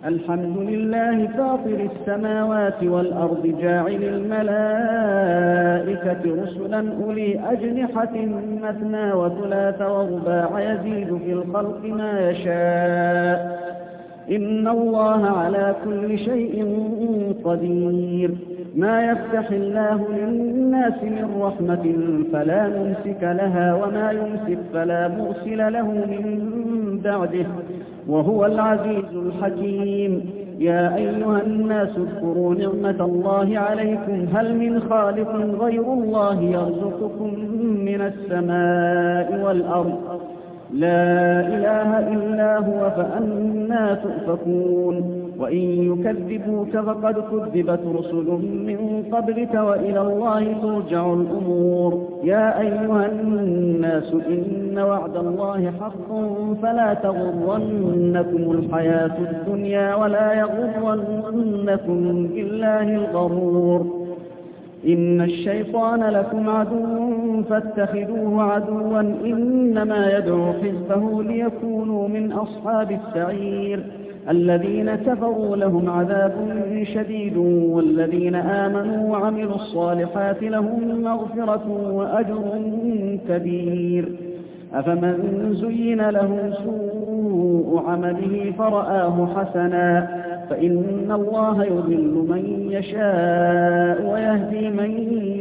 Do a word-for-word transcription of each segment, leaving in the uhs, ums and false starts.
الحمد لله فاطر السماوات والأرض جاعل الملائكة رسلا أولي أجنحة مثنى وثلاث ورباع يزيد في الخلق ما يشاء إن الله على كل شيء قدير. ما يفتح الله للناس من رحمة فلا ممسك لها وما يمسك فلا مرسل له من بعده وهو العزيز الحكيم. يا أيها الناس اذكروا نعمة الله عليكم هل من خالق غير الله يرزقكم من السماء والأرض لا إله إلا هو فأنى تؤفكون. وإن يكذبوك فقد كذبت رسل من قبلك وإلى الله ترجع الأمور. يا أيها الناس إن وعد الله حق فلا تغرنكم الحياة الدنيا ولا يغرنكم بالله الغرور. إن الشيطان لكم عدو فاتخذوه عدوا إنما يدعو حزبه ليكونوا من أصحاب السعير. الذين كفروا لهم عذاب شديد والذين آمنوا وعملوا الصالحات لهم مغفرة وأجر كبير. أفمن زين له سوء عمله فرآه حسنا فإن الله يضل من يشاء ويهدي من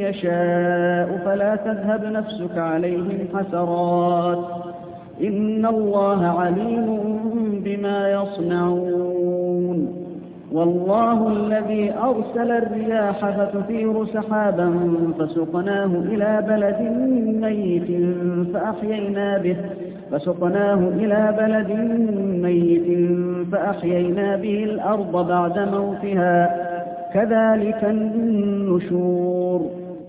يشاء فلا تذهب نفسك عليهم حسرات إن الله عليم بما يصنعون. والله الذي أرسل الرياح فتثير سحابا فسقناه إلى بلد ميت فأحيينا به فسقناه إلى بلد ميت فأحيينا به الأرض بعد موتها كذلك النشور.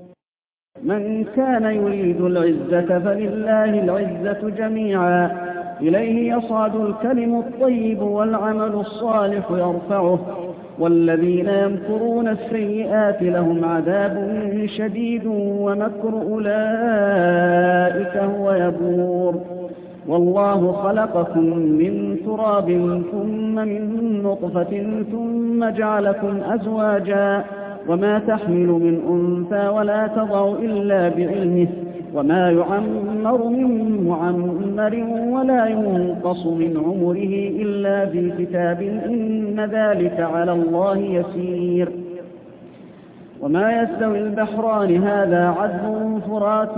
من كان يريد العزة فلله العزة جميعا إليه يصعد الكلم الطيب والعمل الصالح يرفعه والذين يمكرون السيئات لهم عذاب شديد ومكر أولئك هو يبور. والله خلقكم من تراب ثم من نطفة ثم جعلكم أزواجا وما تحمل من أنثى ولا تضع إلا بعلمه وما يعمر من معمر ولا ينقص من عمره إلا في كتاب إن ذلك على الله يسير. وما يستوي البحران هذا عذب فرات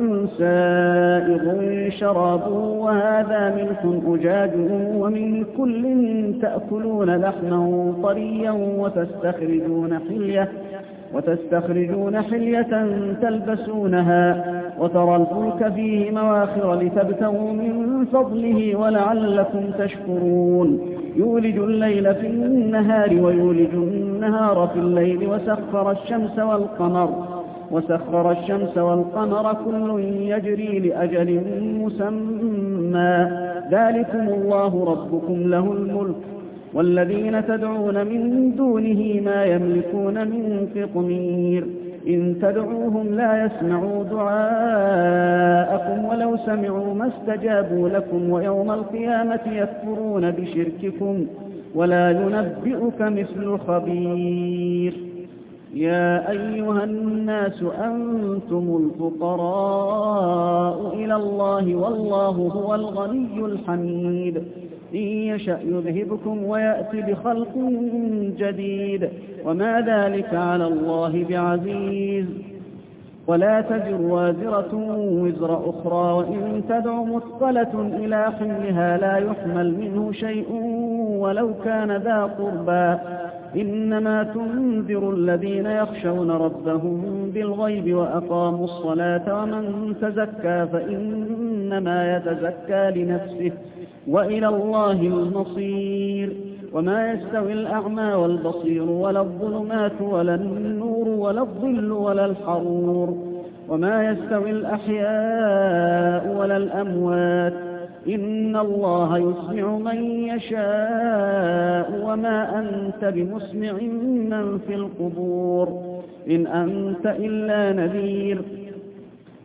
سائغ شرابه وهذا ملح أجاج ومن كل تأكلون لحما طريا وتستخرجون حلية وتستخرجون حلية تلبسونها وترى الفلك فيه مواخر لتبتغوا من فضله ولعلكم تشكرون. يولج الليل في النهار ويولج النهار في الليل وسخر الشمس والقمر وسخر الشمس والقمر كل يجري لأجل مسمى ذلكم الله ربكم له الملك والذين تدعون من دونه ما يملكون من قطمير. إن تدعوهم لا يسمعوا دعاءكم ولو سمعوا ما استجابوا لكم ويوم القيامة يكفرون بشرككم ولا ينبئك مثل خبير. يا أيها الناس أنتم الفقراء إلى الله والله هو الغني الحميد. إن يشأ يذهبكم ويأتي بخلق جديد وما ذلك على الله بعزيز. ولا تزر وازرة وزر أخرى وإن تدع مثقلة إلى حملها لا يحمل منه شيء ولو كان ذا قربى إنما تنذر الذين يخشون ربهم بالغيب وأقاموا الصلاة ومن تزكى فإنما يتزكى لنفسه وإلى الله المصير. وما يستوي الأعمى والبصير ولا الظلمات ولا النور ولا الظل ولا الحرور. وما يستوي الأحياء ولا الأموات إن الله يسمع من يشاء وما أنت بمسمع من في القبور إن أنت إلا نذير.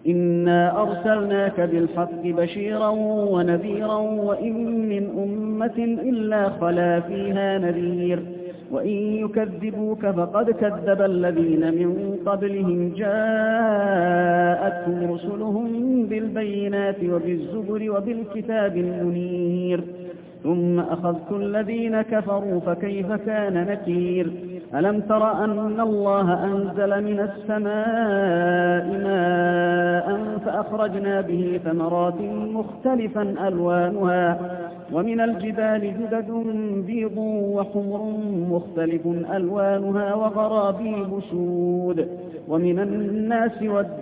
إنا أرسلناك بالحق بشيرا ونذيرا وإن من أمة إلا خلا فيها نذير وإن يكذبوك فقد كذب الذين من قبلهم جاءتهم رسلهم بالبينات وبالزبر وبالكتاب المنير ثم أخذت الذين كفروا فكيف كان نكير ألم تر أن الله أنزل من السماء ماء فأخرجنا به ثمرات مختلفا ألوانها ومن الجبال جدد بيض وحمر مختلف ألوانها وغرابيب سود ومن الناس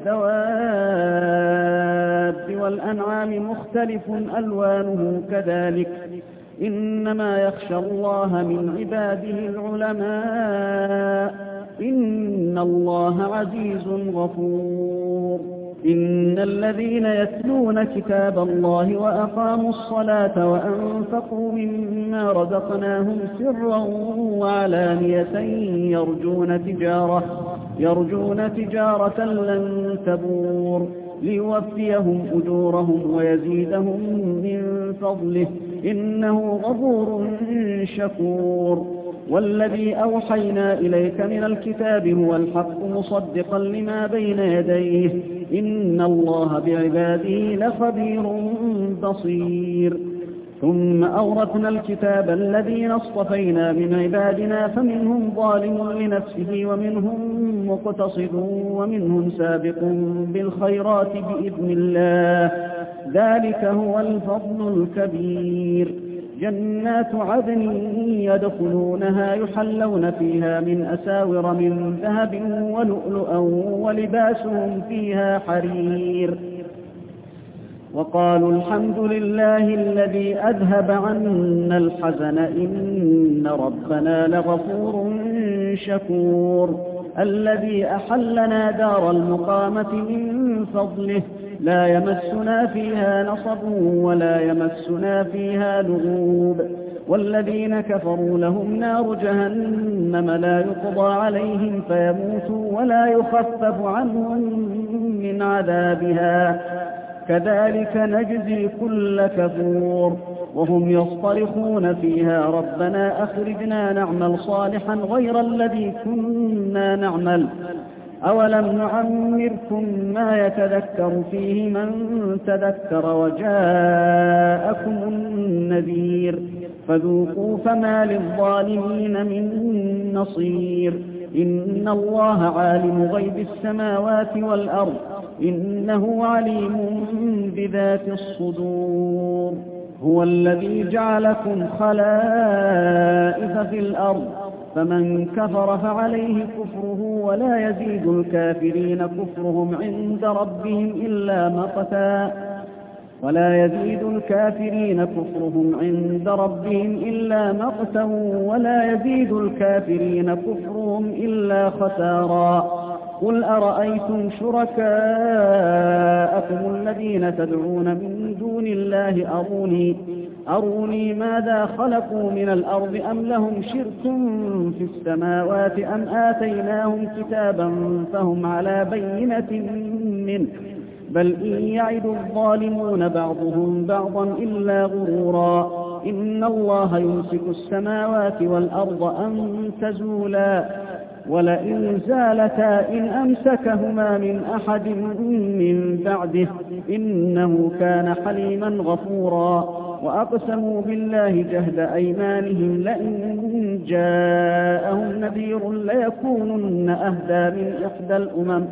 والدواب والأنعام مختلف ألوانه كذلك إنما يخشى الله من عباده العلماء إن الله عزيز غفور إن الذين يتلون كتاب الله وأقاموا الصلاة وأنفقوا مما رزقناهم سرا وعلانية يرجون تجارة, يرجون تجارة لن تبور ليوفيهم أجورهم ويزيدهم من فضله إنه غفور شكور والذي أوحينا إليك من الكتاب هو الحق مصدقا لما بين يديه إن الله بعباده لخبير بصير ثم أورثنا الكتاب الذين اصطفينا من عبادنا فمنهم ظالم لنفسه ومنهم مقتصد ومنهم سابق بالخيرات بإذن الله ذلك هو الفضل الكبير جنات عدن يدخلونها يحلون فيها من أساور من ذهب ولؤلؤا ولباسهم فيها حرير وقالوا الحمد لله الذي أذهب عنا الحزن إن ربنا لغفور شكور الذي أحلنا دار المقامة من فضله لا يمسنا فيها نصب ولا يمسنا فيها لغوب والذين كفروا لهم نار جهنم لا يقضى عليهم فيموتوا ولا يخفف عنهم من عذابها كذلك نجزي كل كفور وهم يصطرخون فيها ربنا أخرجنا نعمل صالحا غير الذي كنا نعمل أولم نعمركم ما يتذكر فيه من تذكر وجاءكم النذير فذوقوا فما للظالمين من نصير إن الله عالم غيب السماوات والأرض إنه عليم بذات الصدور هو الذي جعلكم خلائف في الأرض فمن كفر فعليه كفره ولا يزيد الكافرين كفرهم عند ربهم إلا مقتا ولا يزيد الكافرين كفرهم عند ربهم إلا مقتا ولا يزيد الكافرين كفرهم إلا خسارا قل أرأيتم شركاءكم الذين تدعون من دون الله أروني, أروني ماذا خلقوا من الأرض أم لهم شرك في السماوات أم آتيناهم كتابا فهم على بينة منه بل إن يعد الظالمون بعضهم بعضا إلا غرورا إن الله يمسك السماوات والأرض أن تزولا ولئن زالتا إن أمسكهما من أحد من بعده إنه كان حليما غفورا وأقسموا بالله جهد أيمانهم لئن جاءهم نذير ليكونن أهدى من إحدى الأمم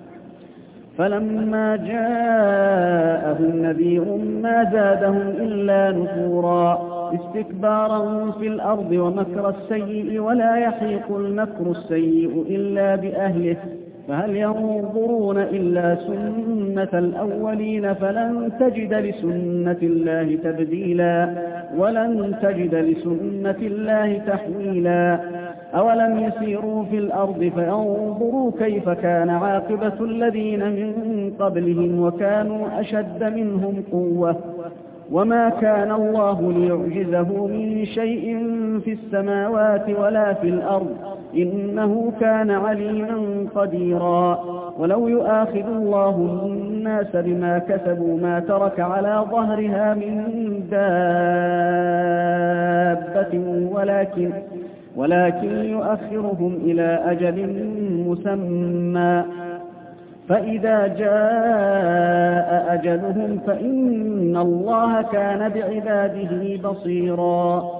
فلما جاءهم نذير ما زادهم إلا نفورا استكبارا في الأرض ومكر السيء ولا يحيق المكر السيء إلا بأهله فهل ينظرون إلا سنة الأولين فلن تجد لسنة الله تبديلا ولن تجد لسنة الله تحويلا أولم يسيروا في الأرض فينظروا كيف كان عاقبة الذين من قبلهم وكانوا أشد منهم قوة وما كان الله ليعجزه من شيء في السماوات ولا في الأرض إنه كان عليما قديرا ولو يؤاخذ الله الناس بما كسبوا ما ترك على ظهرها من دابة ولكن, ولكن يؤخرهم إلى أجل مسمى فإذا جاء أجلهم فإن الله كان بعباده بصيرا